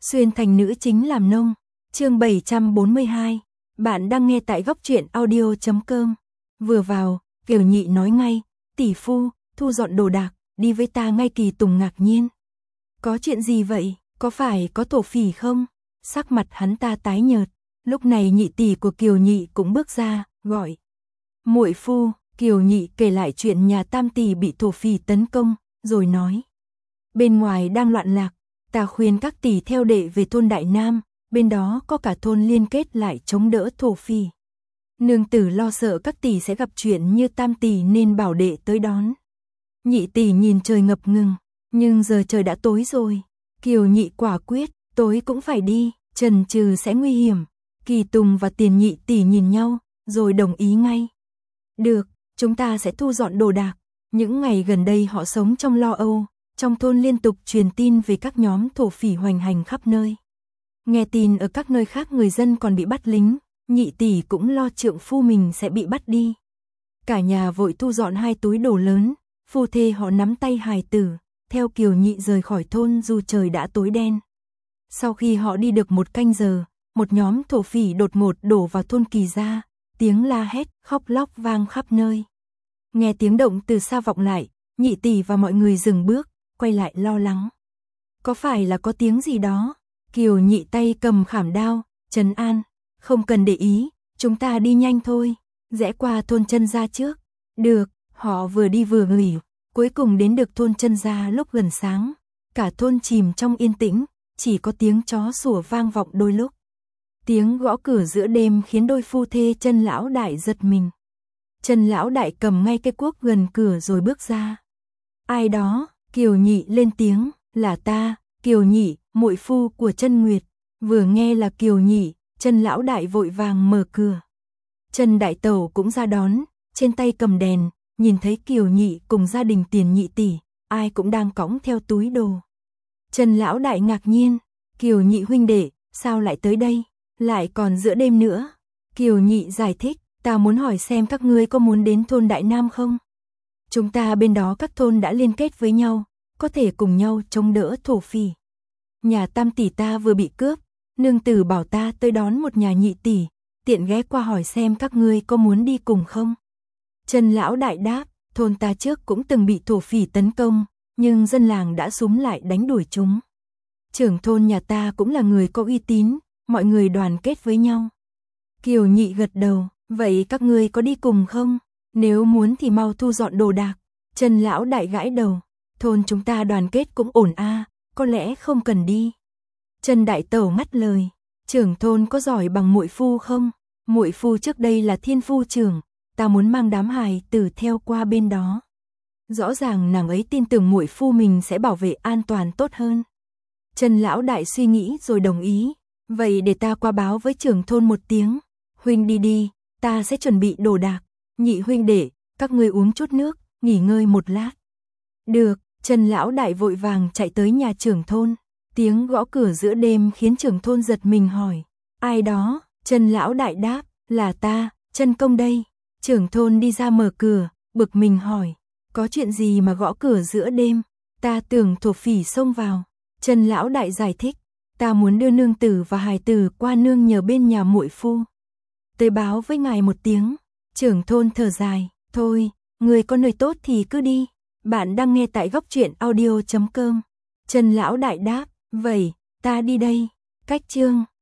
Xuyên thành nữ chính làm nông. Chương 742. Bạn đang nghe tại góc truyện audio.com. Vừa vào, Kiều Nhị nói ngay, tỷ phu, thu dọn đồ đạc, đi với ta ngay. Kỳ Tùng ngạc nhiên. Có chuyện gì vậy, có phải có thổ phỉ không? Sắc mặt hắn ta tái nhợt. Lúc này nhị tỷ của Kiều Nhị cũng bước ra, gọi. Muội phu. Kiều Nhị kể lại chuyện nhà tam tỷ bị thổ phỉ tấn công, rồi nói. Bên ngoài đang loạn lạc, ta khuyên các tỷ theo đệ về thôn Đại Nam, bên đó có cả thôn liên kết lại chống đỡ thổ phỉ. Nương tử lo sợ các tỷ sẽ gặp chuyện như tam tỷ nên bảo đệ tới đón. Nhị tỷ nhìn trời ngập ngừng, nhưng giờ trời đã tối rồi. Kiều Nhị quả quyết, tối cũng phải đi, chần chừ sẽ nguy hiểm. Kỳ Tùng và Tiền nhị tỷ nhìn nhau, rồi đồng ý ngay. Được, chúng ta sẽ thu dọn đồ đạc. Những ngày gần đây họ sống trong lo âu, trong thôn liên tục truyền tin về các nhóm thổ phỉ hoành hành khắp nơi. Nghe tin ở các nơi khác người dân còn bị bắt lính, nhị tỷ cũng lo trượng phu mình sẽ bị bắt đi. Cả nhà vội thu dọn 2 túi đồ lớn, phu thê họ nắm tay hài tử, theo Kiều Nhị rời khỏi thôn dù trời đã tối đen. Sau khi họ đi được 1 canh giờ, một nhóm thổ phỉ đột ngột đổ vào thôn Kỳ Gia, tiếng la hét, khóc lóc vang khắp nơi. Nghe tiếng động từ xa vọng lại, nhị tỷ và mọi người dừng bước, quay lại lo lắng. Có phải là có tiếng gì đó? Kiều Nhị tay cầm khảm đao, trấn an, không cần để ý, chúng ta đi nhanh thôi, rẽ qua thôn Chân Gia trước. Được, họ vừa đi vừa nghỉ, cuối cùng đến được thôn Chân Gia lúc gần sáng. Cả thôn chìm trong yên tĩnh, chỉ có tiếng chó sủa vang vọng đôi lúc. Tiếng gõ cửa giữa đêm khiến đôi phu thê Chân lão đại giật mình. Chân lão đại cầm ngay cây cuốc gần cửa rồi bước ra. Ai đó? Kiều Nhị lên tiếng, là ta, Kiều Nhị, muội phu của Chân Nguyệt. Vừa nghe là Kiều Nhị, Chân lão đại vội vàng mở cửa. Chân đại tẩu cũng ra đón, trên tay cầm đèn, nhìn thấy Kiều Nhị cùng gia đình Tiền nhị tỷ, ai cũng đang cõng theo túi đồ. Chân lão đại ngạc nhiên, Kiều Nhị huynh đệ, sao lại tới đây, lại còn giữa đêm nữa? Kiều Nhị giải thích, ta muốn hỏi xem các ngươi có muốn đến thôn Đại Nam không? Chúng ta bên đó các thôn đã liên kết với nhau, có thể cùng nhau chống đỡ thổ phỉ. Nhà tam tỷ ta vừa bị cướp, nương tử bảo ta tới đón một nhà nhị tỷ, tiện ghé qua hỏi xem các ngươi có muốn đi cùng không? Chân lão đại đáp, thôn ta trước cũng từng bị thổ phỉ tấn công, nhưng dân làng đã xúm lại đánh đuổi chúng. Trưởng thôn nhà ta cũng là người có uy tín, mọi người đoàn kết với nhau. Kiều Nhị gật đầu, vậy các ngươi có đi cùng không? Nếu muốn thì mau thu dọn đồ đạc. Chân lão đại gãi đầu, thôn chúng ta đoàn kết cũng ổn a, có lẽ không cần đi. Chân đại tẩu ngắt lời, trưởng thôn có giỏi bằng muội phu không? Muội phu trước đây là thiên phu trưởng, ta muốn mang đám hài tử theo qua bên đó. Rõ ràng nàng ấy tin tưởng muội phu mình sẽ bảo vệ an toàn tốt hơn. Chân lão đại suy nghĩ rồi đồng ý, vậy để ta qua báo với trưởng thôn một tiếng. Huynh đi đi, ta sẽ chuẩn bị đồ đạc. Nhị huynh đệ, các ngươi uống chút nước, nghỉ ngơi một lát. Được, Chân lão đại vội vàng chạy tới nhà trưởng thôn. Tiếng gõ cửa giữa đêm khiến trưởng thôn giật mình hỏi, ai đó? Chân lão đại đáp, là ta, Chân công đây. Trưởng thôn đi ra mở cửa, bực mình hỏi, có chuyện gì mà gõ cửa giữa đêm? Ta tưởng thổ phỉ xông vào. Chân lão đại giải thích, ta muốn đưa nương tử và hài tử qua nương nhờ bên nhà muội phu. Tới báo với ngài một tiếng. Trưởng thôn thở dài, thôi, người có nơi tốt thì cứ đi. Bạn đang nghe tại góc truyện audio.com. Chân lão đại đáp, vậy, ta đi đây. Cách chương